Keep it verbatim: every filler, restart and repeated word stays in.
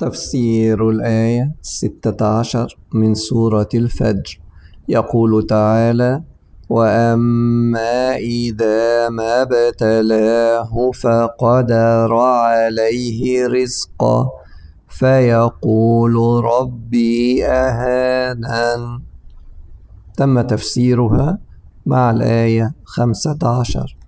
تفسير الآية ستة عشر من سورة الفجر. يقول تعالى: وأما إذا ما ابتلاه فقدر عليه رزقه فيقول ربي أهانن. تم تفسيرها مع الآية خمسة عشر.